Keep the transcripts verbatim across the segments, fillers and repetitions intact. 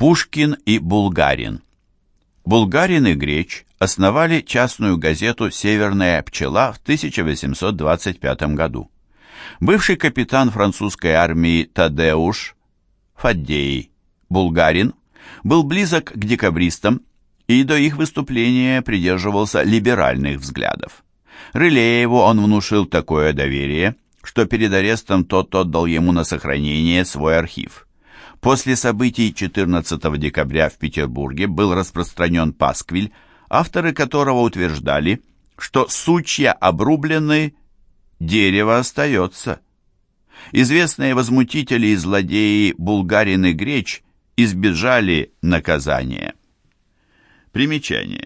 Пушкин и Булгарин. Булгарин и Греч основали частную газету «Северная пчела» в тысяча восемьсот двадцать пятом году. Бывший капитан французской армии Тадеуш Фаддей Булгарин был близок к декабристам и до их выступления придерживался либеральных взглядов. Рылееву он внушил такое доверие, что перед арестом тот отдал ему на сохранение свой архив. После событий четырнадцатого декабря в Петербурге был распространен пасквиль, авторы которого утверждали, что сучья обрублены, дерево остается. Известные возмутители и злодеи Булгарин и Греч избежали наказания. Примечание.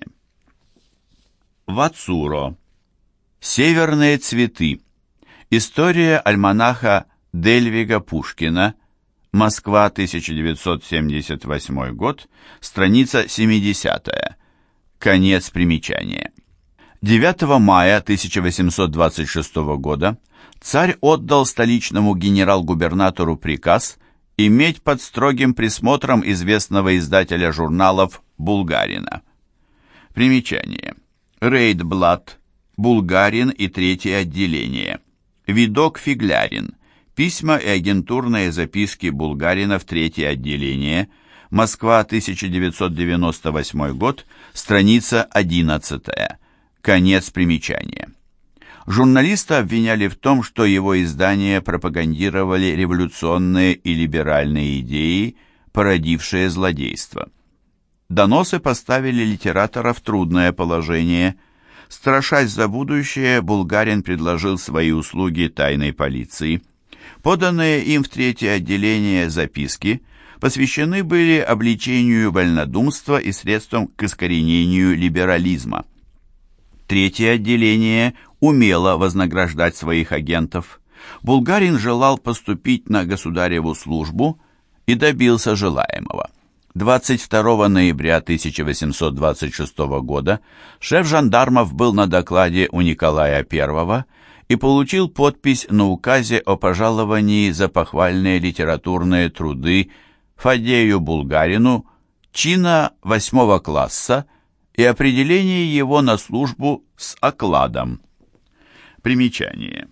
Вацуро. Северные цветы. История альманаха Дельвига Пушкина. Москва, тысяча девятьсот семьдесят восьмой год. Страница семидесятая. Конец примечания. девятого мая тысяча восемьсот двадцать шестого года царь отдал столичному генерал-губернатору приказ иметь под строгим присмотром известного издателя журналов Булгарина. Примечание. Рейдблат, Булгарин и третье отделение. Видок Фиглярин. Письма и агентурные записки Булгарина в третье отделение. Москва, тысяча девятьсот девяносто восьмой год. Страница одиннадцатая. Конец примечания. Журналиста обвиняли в том, что его издания пропагандировали революционные и либеральные идеи, породившие злодейство. Доносы поставили литератора в трудное положение. Страшась за будущее, Булгарин предложил свои услуги тайной полиции. Поданные им в третье отделение записки посвящены были обличению вольнодумства и средствам к искоренению либерализма. Третье отделение умело вознаграждать своих агентов. Булгарин желал поступить на государеву службу и добился желаемого. двадцать второго ноября тысяча восемьсот двадцать шестого года шеф жандармов был на докладе у Николая Первого и получил подпись на указе о пожаловании за похвальные литературные труды Фаддею Булгарину чина восьмого класса и определение его на службу с окладом. Примечание.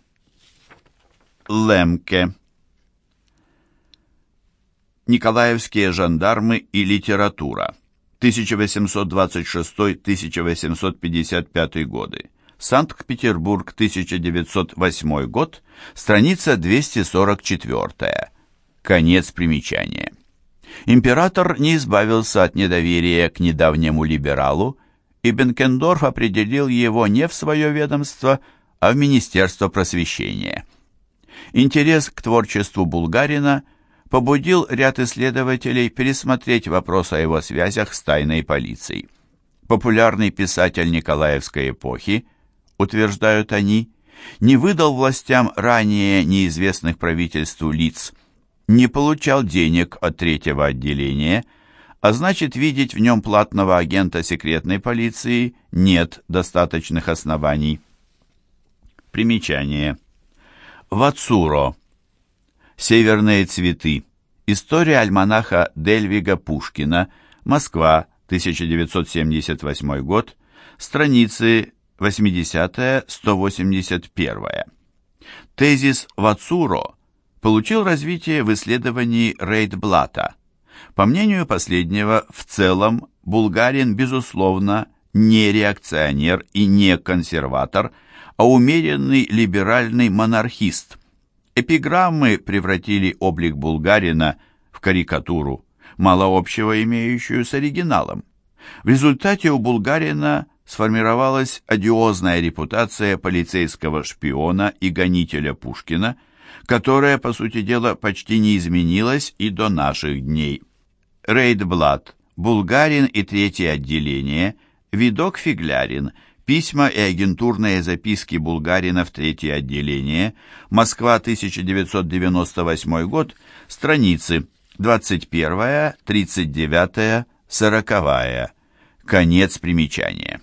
Лемке. Николаевские жандармы и литература. тысяча восемьсот двадцать шестой — тысяча восемьсот пятьдесят пятый годы. Санкт-Петербург, тысяча девятьсот восьмой год. Страница двести сорок четыре. Конец примечания. Император не избавился от недоверия к недавнему либералу, и Бенкендорф определил его не в свое ведомство, а в Министерство просвещения. Интерес к творчеству Булгарина побудил ряд исследователей пересмотреть вопрос о его связях с тайной полицией. Популярный писатель Николаевской эпохи, утверждают они, не выдал властям ранее неизвестных правительству лиц, не получал денег от третьего отделения, а значит, видеть в нем платного агента секретной полиции нет достаточных оснований. Примечание. Вацуро. Северные цветы. История альманаха Дельвига Пушкина. Москва, тысяча девятьсот семьдесят восьмой год. Страницы восьмидесятая — сто восемьдесят первая. Тезис Вацуро получил развитие в исследовании Рейдблата. По мнению последнего, в целом Булгарин, безусловно, не реакционер и не консерватор, а умеренный либеральный монархист. Эпиграммы превратили облик Булгарина в карикатуру, мало общего имеющую с оригиналом. В результате у Булгарина сформировалась одиозная репутация полицейского шпиона и гонителя Пушкина, которая, по сути дела, почти не изменилась и до наших дней. Рейдблат, Булгарин и третье отделение, Видок Фиглярин, письма и агентурные записки Булгарина в третье отделение, Москва, тысяча девятьсот девяносто восьмой год, страницы двадцать первая, тридцать девятая, сороковая. Конец примечания.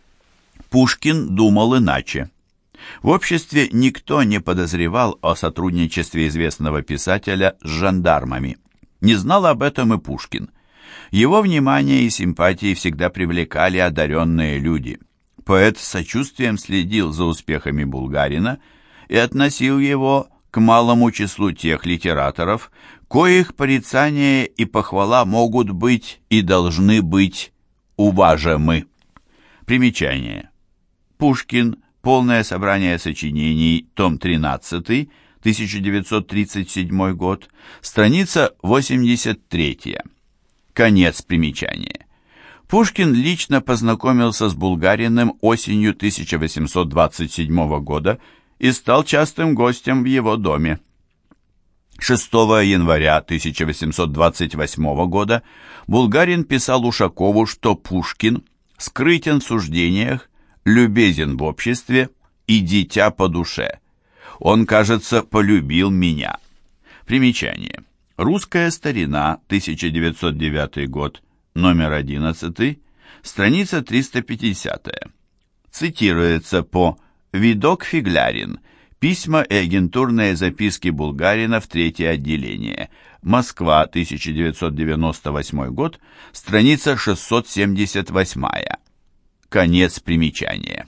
Пушкин думал иначе. В обществе никто не подозревал о сотрудничестве известного писателя с жандармами. Не знал об этом и Пушкин. Его внимание и симпатии всегда привлекали одаренные люди. Поэт с сочувствием следил за успехами Булгарина и относил его к малому числу тех литераторов, коих порицание и похвала могут быть и должны быть уважаемы. Примечание. Пушкин. Полное собрание сочинений. Том тринадцатый. тысяча девятьсот тридцать седьмой год. Страница восемьдесят третья. Конец примечания. Пушкин лично познакомился с Булгариным осенью тысяча восемьсот двадцать седьмого года и стал частым гостем в его доме. шестого января тысяча восемьсот двадцать восьмого года Булгарин писал Ушакову, что Пушкин скрытен в суждениях, любезен в обществе и дитя по душе. Он, кажется, полюбил меня. Примечание. Русская старина, тысяча девятьсот девятый год, номер одиннадцатый, страница триста пятидесятая. Цитируется по «Видок Фиглярин. Письма и агентурные записки Булгарина в третье отделение. Москва, тысяча девятьсот девяносто восьмой год, страница шестьсот семьдесят восьмая». Конец примечания.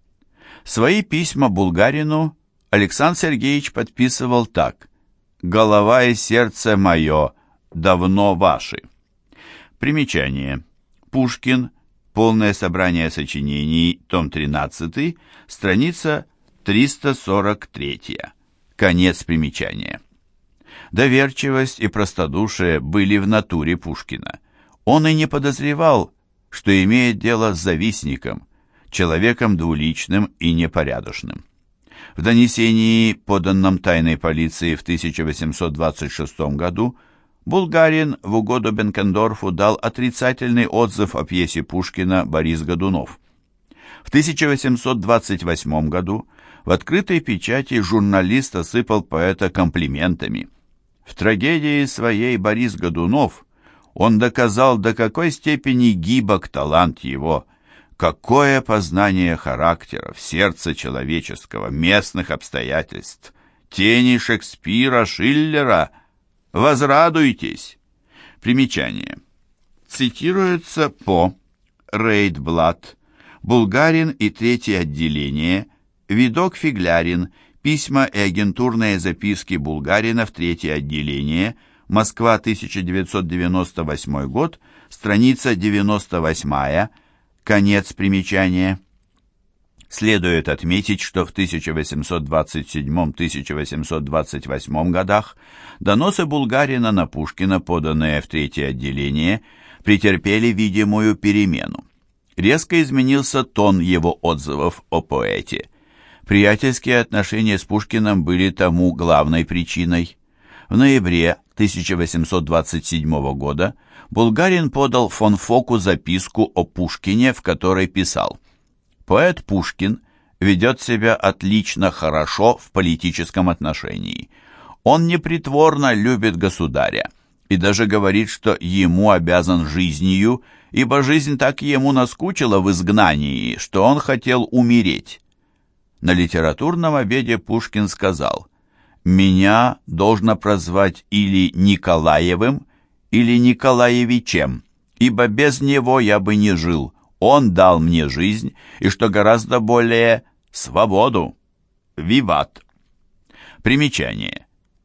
Свои письма Булгарину Александр Сергеевич подписывал так: «Голова и сердце мое давно ваши». Примечание. Пушкин. Полное собрание сочинений. Том тринадцатый. Страница триста сорок третья. Конец примечания. Доверчивость и простодушие были в натуре Пушкина. Он и не подозревал, что имеет дело с завистником, человеком двуличным и непорядочным. В донесении, поданном тайной полиции в тысяча восемьсот двадцать шестом году, Булгарин в угоду Бенкендорфу дал отрицательный отзыв о пьесе Пушкина «Борис Годунов». В тысяча восемьсот двадцать восьмом году в открытой печати журналист осыпал поэта комплиментами. В трагедии своей «Борис Годунов» он доказал, до какой степени гибок талант его, какое познание характеров, сердца человеческого, местных обстоятельств, тени Шекспира, Шиллера. Возрадуйтесь. Примечание. Цитируется по Рейдблат, Булгарин и третье отделение, Видок Фиглярин, письма и агентурные записки Булгарина в третье отделение, Москва, тысяча девятьсот девяносто восьмой год, страница девяносто восьмая, конец примечания. Следует отметить, что в тысяча восемьсот двадцать седьмом — тысяча восемьсот двадцать восьмом годах доносы Булгарина на Пушкина, поданные в третье отделение, претерпели видимую перемену. Резко изменился тон его отзывов о поэте. Приятельские отношения с Пушкиным были тому главной причиной. В ноябре тысяча восемьсот двадцать седьмого года Булгарин подал фон Фоку записку о Пушкине, в которой писал: «Поэт Пушкин ведет себя отлично хорошо в политическом отношении. Он непритворно любит государя и даже говорит, что ему обязан жизнью, ибо жизнь так ему наскучила в изгнании, что он хотел умереть». На литературном обеде Пушкин сказал: «Меня должно прозвать или Николаевым, или Николаевичем, ибо без него я бы не жил. Он дал мне жизнь, и, что гораздо более, свободу. Виват». Примечание.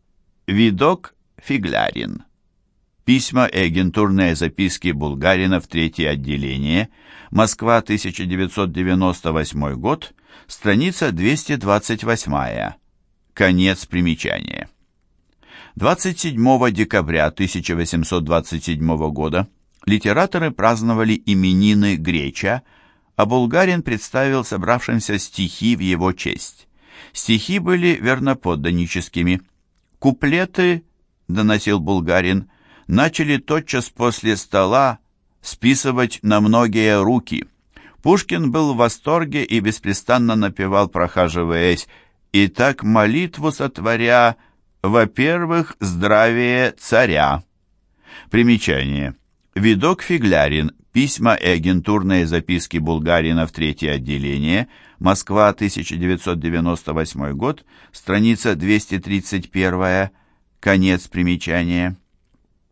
Видок Фиглярин. Письма и агентурные записки Булгарина в третье отделение. Москва, тысяча девятьсот девяносто восьмой год. Страница двести двадцать восьмая. Конец примечания. двадцать седьмого декабря тысяча восемьсот двадцать седьмого года литераторы праздновали именины Греча, а Булгарин представил собравшимся стихи в его честь. Стихи были верноподданническими. Куплеты, доносил Булгарин, начали тотчас после стола списывать на многие руки. Пушкин был в восторге и беспрестанно напевал, прохаживаясь: «И так молитву сотворя, во-первых, здравие царя». Примечание. Видок Фиглярин. Письма и агентурные записки Булгарина в третье отделение. Москва, тысяча девятьсот девяносто восьмой год. Страница двести тридцать первая. Конец примечания.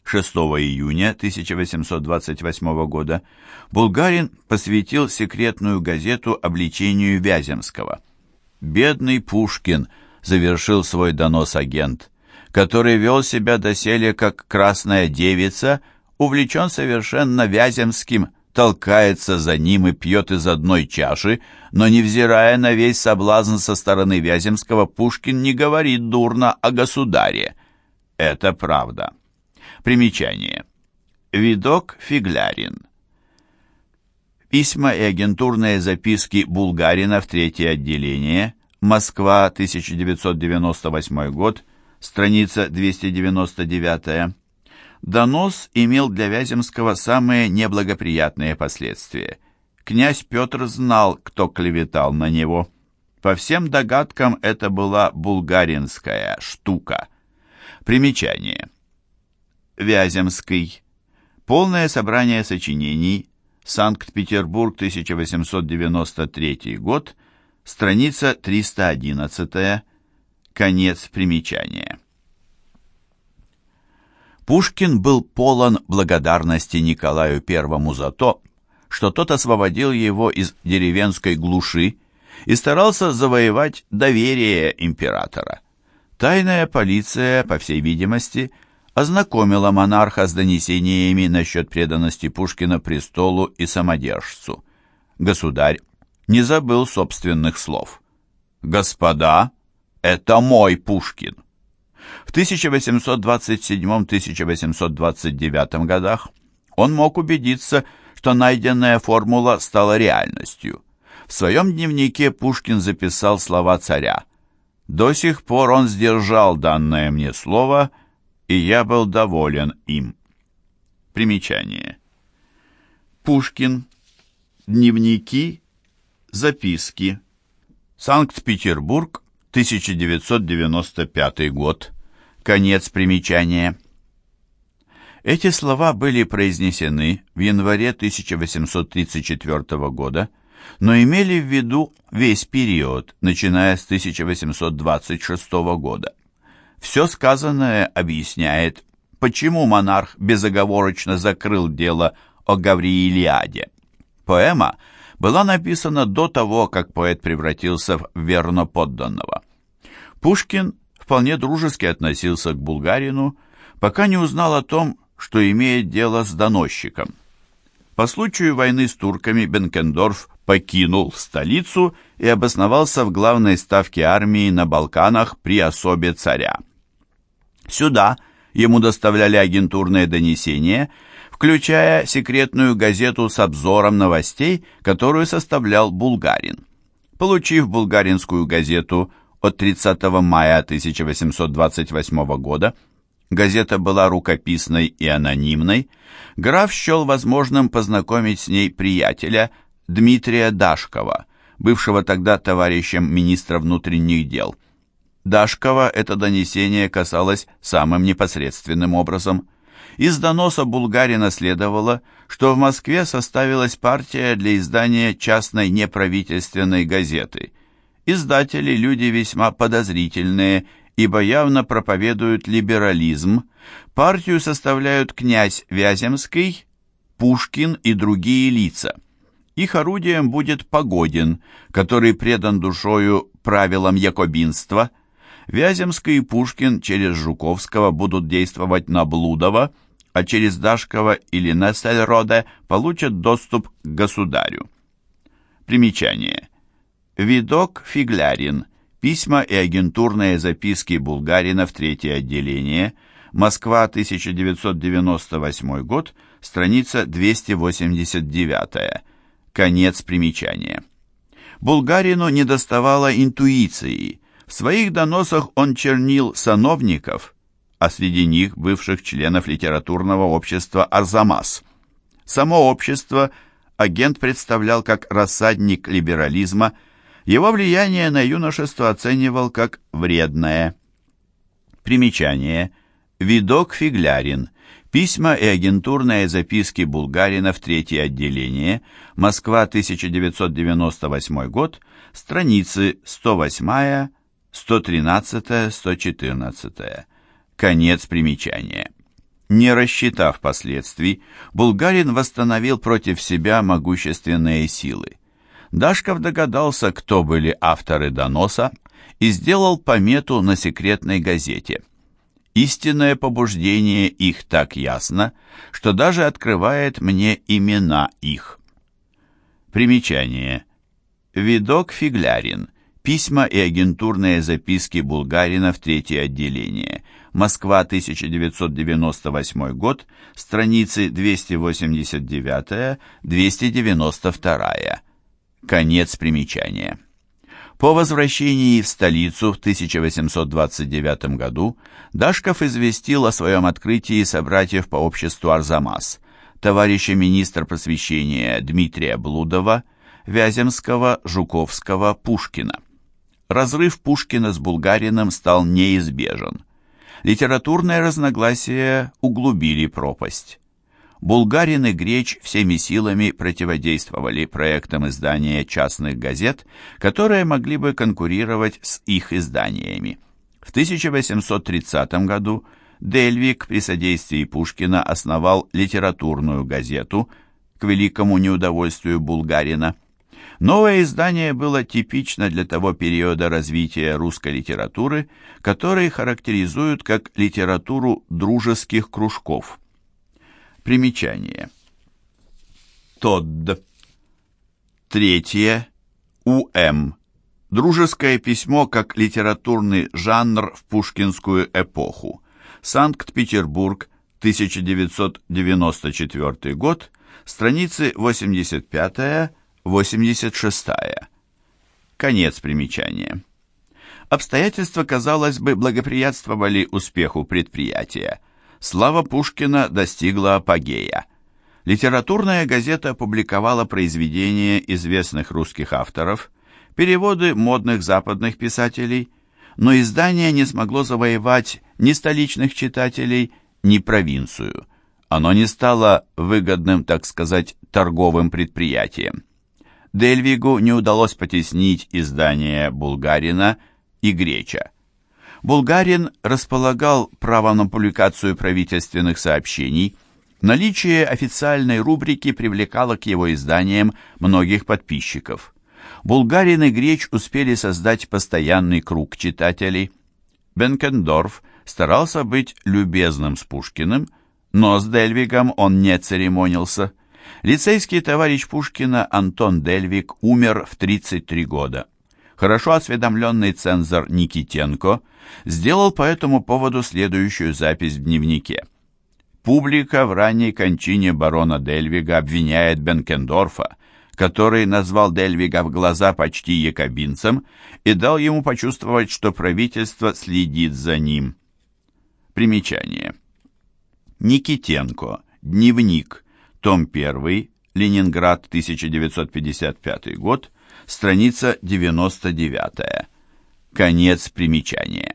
шестого июня тысяча восемьсот двадцать восьмого года Булгарин посвятил секретную газету обличению Вяземского. «Бедный Пушкин», — завершил свой донос агент, который вел себя доселе как красная девица, увлечен совершенно Вяземским, толкается за ним и пьет из одной чаши, но, невзирая на весь соблазн со стороны Вяземского, Пушкин не говорит дурно о государе. Это правда. Примечание. Видок Фиглярин. Письма и агентурные записки Булгарина в третье отделение. Москва, тысяча девятьсот девяносто восьмой год. Страница двести девяносто девять. Донос имел для Вяземского самые неблагоприятные последствия. Князь Петр знал, кто клеветал на него. По всем догадкам, это была булгаринская штука. Примечание. Вяземский. Полное собрание сочинений. Санкт-Петербург, тысяча восемьсот девяносто третий год. Страница триста одиннадцать. Конец примечания. Пушкин был полон благодарности Николаю Первому за то, что тот освободил его из деревенской глуши и старался завоевать доверие императора. Тайная полиция, по всей видимости, ознакомила монарха с донесениями насчет преданности Пушкина престолу и самодержцу. Государь не забыл собственных слов. «Господа, это мой Пушкин». В тысяча восемьсот двадцать седьмом — тысяча восемьсот двадцать девятом годах он мог убедиться, что найденная формула стала реальностью. В своем дневнике Пушкин записал слова царя: «До сих пор он сдержал данное мне слово, и я был доволен им». Примечание. Пушкин. Дневники. Записки. Санкт-Петербург, тысяча девятьсот девяносто пятый год. Конец примечания. Эти слова были произнесены в январе тысяча восемьсот тридцать четвёртого года, но имели в виду весь период, начиная с тысяча восемьсот двадцать шестого года. Все сказанное объясняет, почему монарх безоговорочно закрыл дело о Гавриилиаде. Поэма была написана до того, как поэт превратился в верноподданного. Пушкин вполне дружески относился к Булгарину, пока не узнал о том, что имеет дело с доносчиком. По случаю войны с турками Бенкендорф покинул столицу и обосновался в главной ставке армии на Балканах при особе царя. Сюда ему доставляли агентурные донесения, включая секретную газету с обзором новостей, которую составлял Булгарин. Получив булгаринскую газету от тридцатого мая тысяча восемьсот двадцать восьмого года, газета была рукописной и анонимной, граф счел возможным познакомить с ней приятеля Дмитрия Дашкова, бывшего тогда товарищем министра внутренних дел. Дашкова это донесение касалось самым непосредственным образом. Из доноса Булгарина следовало, что в Москве составилась партия для издания частной неправительственной газеты. Издатели – люди весьма подозрительные, ибо явно проповедуют либерализм. Партию составляют князь Вяземский, Пушкин и другие лица. Их орудием будет Погодин, который предан душою правилам якобинства. Вяземский и Пушкин через Жуковского будут действовать на Блудова, а через Дашкова или Нессельроде получат доступ к государю. Примечание. Видок Фиглярин. Письма и агентурные записки Булгарина в третье отделение. Москва, тысяча девятьсот девяносто восьмой год. Страница двести восемьдесят девять. Конец примечания. Булгарину недоставало интуиции. В своих доносах он чернил сановников, а среди них бывших членов литературного общества «Арзамас». Само общество агент представлял как рассадник либерализма, его влияние на юношество оценивал как вредное. Примечание. Видок Фиглярин. Письма и агентурные записки Булгарина в третье отделение. Москва, тысяча девятьсот девяносто восьмой год. Страницы сто восемь, сто тринадцать, сто четырнадцать. Конец примечания. Не рассчитав последствий, Булгарин восстановил против себя могущественные силы. Дашков догадался, кто были авторы доноса, и сделал помету на секретной газете. Истинное побуждение их так ясно, что даже открывает мне имена их. Примечание. Видок Фиглярин. Письма и агентурные записки Булгарина в третье отделение. Москва, тысяча девятьсот девяносто восьмой год, страницы двести восемьдесят девять — двести девяносто два. Конец примечания. По возвращении в столицу в тысяча восемьсот двадцать девятом году Дашков известил о своем открытии собратьев по обществу «Арзамас», товарища министра просвещения Дмитрия Блудова, Вяземского, Жуковского, Пушкина. Разрыв Пушкина с Булгариным стал неизбежен. Литературные разногласия углубили пропасть. Булгарин и Греч всеми силами противодействовали проектам издания частных газет, которые могли бы конкурировать с их изданиями. В тысяча восемьсот тридцатом году Дельвиг при содействии Пушкина основал литературную газету, к великому неудовольствию Булгарина. Новое издание было типично для того периода развития русской литературы, который характеризуют как литературу дружеских кружков. Примечание. Тодд. Третье. У.М. Дружеское письмо как литературный жанр в пушкинскую эпоху. Санкт-Петербург, тысяча девятьсот девяносто четвёртый год, страницы восемьдесят пять — восемьдесят шесть. Конец примечания. Обстоятельства, казалось бы, благоприятствовали успеху предприятия. Слава Пушкина достигла апогея. Литературная газета публиковала произведения известных русских авторов, переводы модных западных писателей, но издание не смогло завоевать ни столичных читателей, ни провинцию. Оно не стало выгодным, так сказать, торговым предприятием. Дельвигу не удалось потеснить издания Булгарина и Греча. Булгарин располагал правом на публикацию правительственных сообщений. Наличие официальной рубрики привлекало к его изданиям многих подписчиков. Булгарин и Греч успели создать постоянный круг читателей. Бенкендорф старался быть любезным с Пушкиным, но с Дельвигом он не церемонился. Лицейский товарищ Пушкина Антон Дельвиг умер в тридцать три года. Хорошо осведомленный цензор Никитенко сделал по этому поводу следующую запись в дневнике. Публика в ранней кончине барона Дельвига обвиняет Бенкендорфа, который назвал Дельвига в глаза почти якобинцем и дал ему почувствовать, что правительство следит за ним. Примечание. Никитенко. Дневник. Том первый. Ленинград, тысяча девятьсот пятьдесят пятый год. Страница девяносто девять. Конец примечания.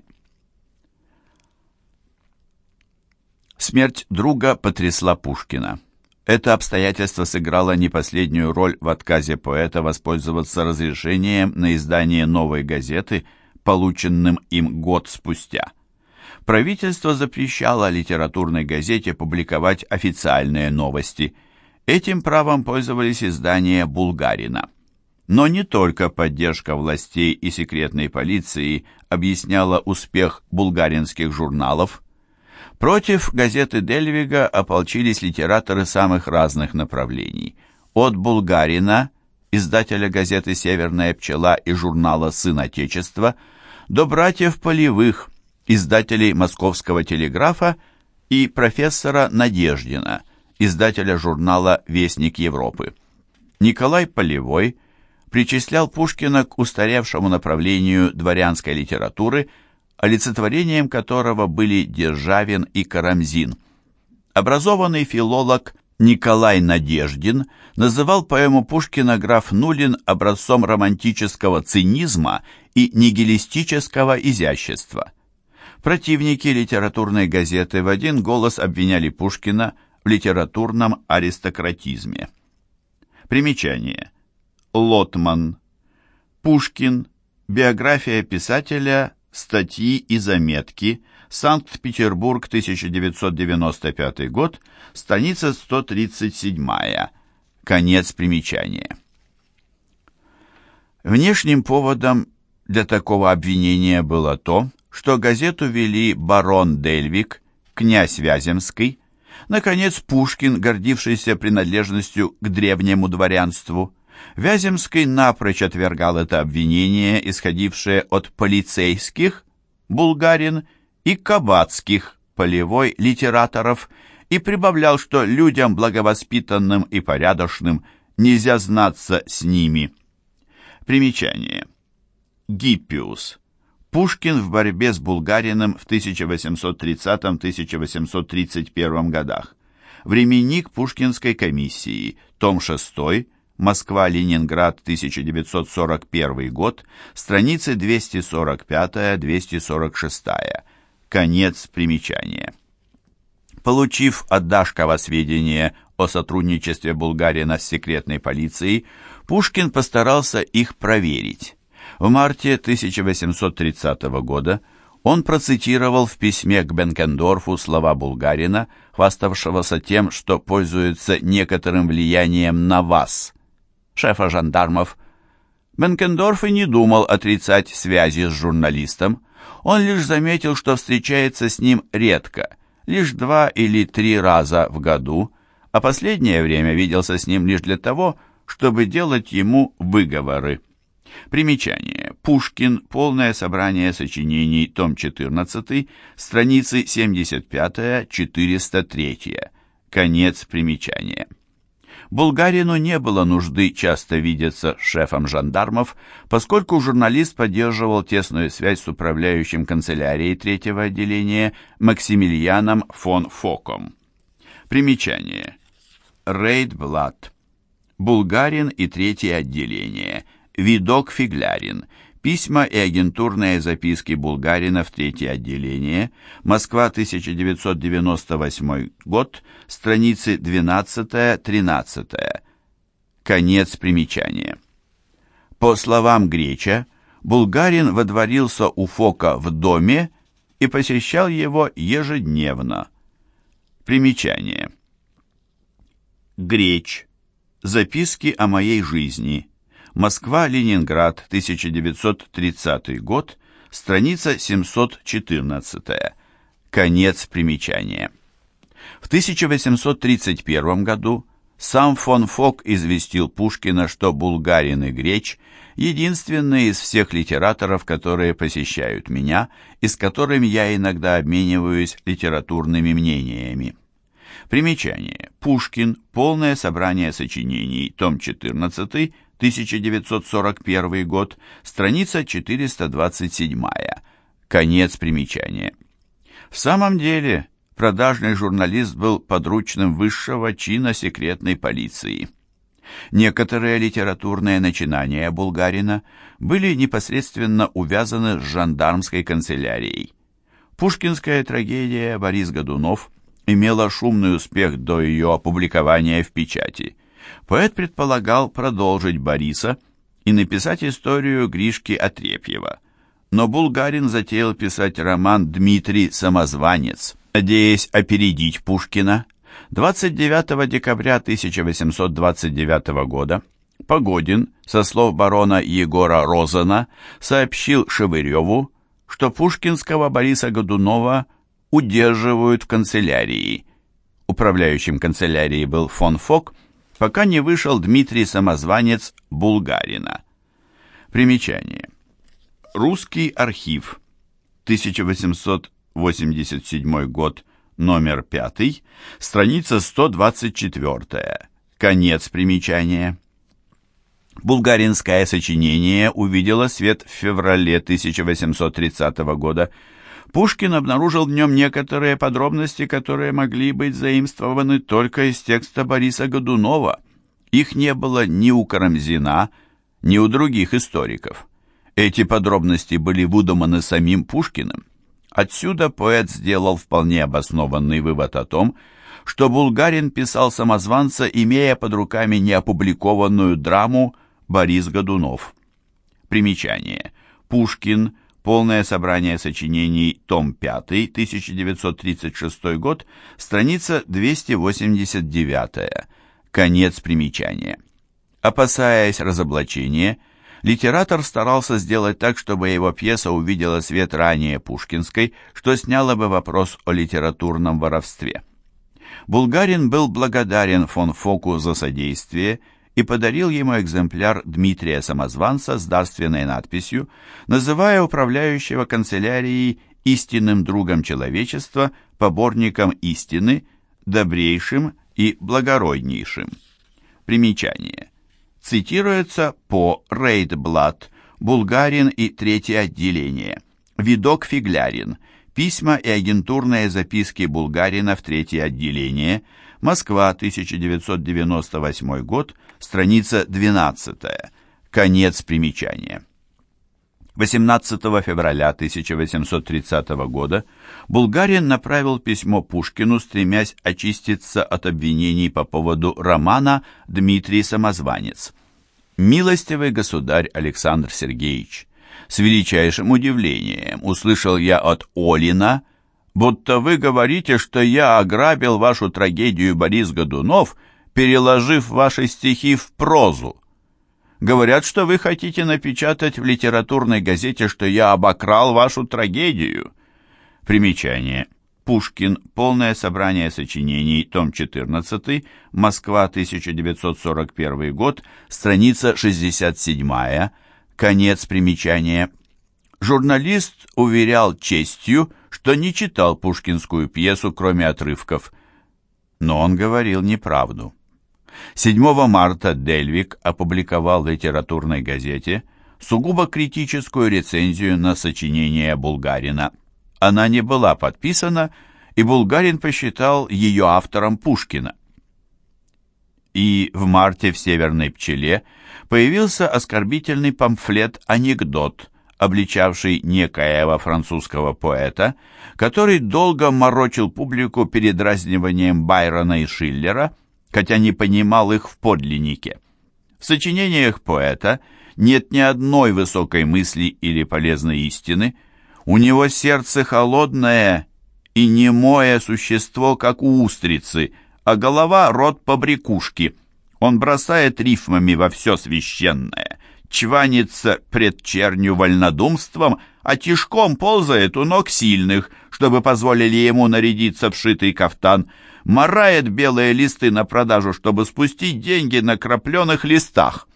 Смерть друга потрясла Пушкина. Это обстоятельство сыграло не последнюю роль в отказе поэта воспользоваться разрешением на издание новой газеты, полученным им год спустя. Правительство запрещало литературной газете публиковать официальные новости. Этим правом пользовались издания Булгарина. Но не только поддержка властей и секретной полиции объясняла успех булгаринских журналов. Против газеты Дельвига ополчились литераторы самых разных направлений. От Булгарина, издателя газеты «Северная пчела» и журнала «Сын Отечества», до братьев Полевых, издателей «Московского телеграфа», и профессора Надеждина, издателя журнала «Вестник Европы». Николай Полевой причислял Пушкина к устаревшему направлению дворянской литературы, олицетворением которого были Державин и Карамзин. Образованный филолог Николай Надеждин называл поэму Пушкина «Граф Нулин» образцом романтического цинизма и нигилистического изящества. Противники литературной газеты в один голос обвиняли Пушкина в литературном аристократизме. Примечание. Лотман. Пушкин. Биография писателя Статьи и заметки. Санкт-Петербург, тысяча девятьсот девяносто пятый год. Страница сто тридцать семь. Конец примечания. Внешним поводом для такого обвинения было то, что газету вели барон Дельвиг, князь Вяземский, наконец Пушкин, гордившийся принадлежностью к древнему дворянству. Вяземский напрочь отвергал это обвинение, исходившее от полицейских, Булгарин, и кабацких, Полевой, литераторов, и прибавлял, что людям благовоспитанным и порядочным нельзя знаться с ними. Примечание. Гиппиус. Пушкин в борьбе с Булгариным в тысяча восемьсот тридцатом — тысяча восемьсот тридцать первом годах. Временник Пушкинской комиссии. Том шестой. Москва-Ленинград, тысяча девятьсот сорок первый год. Страницы двести сорок пять — двести сорок шесть. Конец примечания. Получив от Дашкова сведения о сотрудничестве Булгарина с секретной полицией, Пушкин постарался их проверить. В марте тысяча восемьсот тридцатого года он процитировал в письме к Бенкендорфу слова Булгарина, хваставшегося тем, что пользуется некоторым влиянием на вас, шефа жандармов. Бенкендорф и не думал отрицать связи с журналистом. Он лишь заметил, что встречается с ним редко, лишь два или три раза в году, а последнее время виделся с ним лишь для того, чтобы делать ему выговоры. Примечание. Пушкин. Полное собрание сочинений. Том четырнадцатый. Страницы семьдесят пять — четыреста три. Конец примечания. Булгарину не было нужды часто видеться с шефом жандармов, поскольку журналист поддерживал тесную связь с управляющим канцелярией третьего отделения Максимилианом фон Фоком. Примечание. Рейдблат. Булгарин и третье отделение. Видок Фиглярин. Письма и агентурные записки Булгарина в третье отделение. Москва, тысяча девятьсот девяносто восьмой год. Страницы двенадцать — тринадцать. Конец примечания. По словам Греча, Булгарин водворился у Фока в доме и посещал его ежедневно. Примечание. Греч. Записки о моей жизни. Москва-Ленинград, тысяча девятьсот тридцатый год, страница семьсот четырнадцать. Конец примечания. В тысяча восемьсот тридцать первом году сам фон Фок известил Пушкина, что Булгарин и Греч – единственные из всех литераторов, которые посещают меня и с которыми я иногда обмениваюсь литературными мнениями. Примечание. Пушкин. Полное собрание сочинений. Том четырнадцатый. тысяча девятьсот сорок первый год, страница четыреста двадцать семь. Конец примечания. В самом деле, продажный журналист был подручным высшего чина секретной полиции. Некоторые литературные начинания Булгарина были непосредственно увязаны с жандармской канцелярией. Пушкинская трагедия «Борис Годунов» имела шумный успех до ее опубликования в печати. Поэт предполагал продолжить Бориса и написать историю Гришки Отрепьева. Но Булгарин затеял писать роман «Дмитрий Самозванец», надеясь опередить Пушкина. двадцать девятого декабря тысяча восемьсот двадцать девятого года Погодин, со слов барона Егора Розена, сообщил Шевыреву, что пушкинского Бориса Годунова удерживают в канцелярии. Управляющим канцелярией был фон Фок, пока не вышел Дмитрий Самозванец Булгарина. Примечание. Русский архив. тысяча восемьсот восемьдесят седьмой год, номер пятый, страница сто двадцать четыре. Конец примечания. Булгаринское сочинение увидело свет в феврале тысяча восемьсот тридцатого года. Пушкин обнаружил в нем некоторые подробности, которые могли быть заимствованы только из текста Бориса Годунова. Их не было ни у Карамзина, ни у других историков. Эти подробности были выдуманы самим Пушкиным. Отсюда поэт сделал вполне обоснованный вывод о том, что Булгарин писал «Самозванца», имея под руками неопубликованную драму «Борис Годунов». Примечание. Пушкин. Полное собрание сочинений, том пятый, тысяча девятьсот тридцать шестой год, страница двести восемьдесят девять, конец примечания. Опасаясь разоблачения, литератор старался сделать так, чтобы его пьеса увидела свет ранее пушкинской, что сняло бы вопрос о литературном воровстве. Булгарин был благодарен фон Фоку за содействие и подарил ему экземпляр Дмитрия Самозванца с дарственной надписью, называя управляющего канцелярией истинным другом человечества, поборником истины, добрейшим и благороднейшим. Примечание. Цитируется по Рейдблат, Булгарин и третье отделение. Видок Фиглярин. Письма и агентурные записки Булгарина в третье отделение. Москва, тысяча девятьсот девяносто восьмой год, страница двенадцатая. Конец примечания. восемнадцатого февраля тысяча восемьсот тридцатого года Булгарин направил письмо Пушкину, стремясь очиститься от обвинений по поводу романа «Дмитрий Самозванец». «Милостивый государь Александр Сергеевич, с величайшим удивлением услышал я от Олина, будто вы говорите, что я ограбил вашу трагедию «Борис Годунов», переложив ваши стихи в прозу. Говорят, что вы хотите напечатать в литературной газете, что я обокрал вашу трагедию. Примечание. Пушкин. Полное собрание сочинений. Том четырнадцатый. Москва, тысяча девятьсот сорок первый год. Страница шестьдесят семь. Конец примечания. Журналист уверял честью, что не читал пушкинскую пьесу, кроме отрывков. Но он говорил неправду. седьмого марта Дельвиг опубликовал в литературной газете сугубо критическую рецензию на сочинение Булгарина. Она не была подписана, и Булгарин посчитал ее автором Пушкина. И в марте в «Северной пчеле» появился оскорбительный памфлет-анекдот, обличавший некоего французского поэта, который долго морочил публику передразниванием Байрона и Шиллера, хотя не понимал их в подлиннике. В сочинениях поэта нет ни одной высокой мысли или полезной истины. У него сердце холодное и немое существо, как у устрицы, а голова — рот побрякушки. Он бросает рифмами во все священное, чванится пред чернью вольнодумством, а тишком ползает у ног сильных, чтобы позволили ему нарядиться в шитый кафтан, марает белые листы на продажу, чтобы спустить деньги на крапленых листах.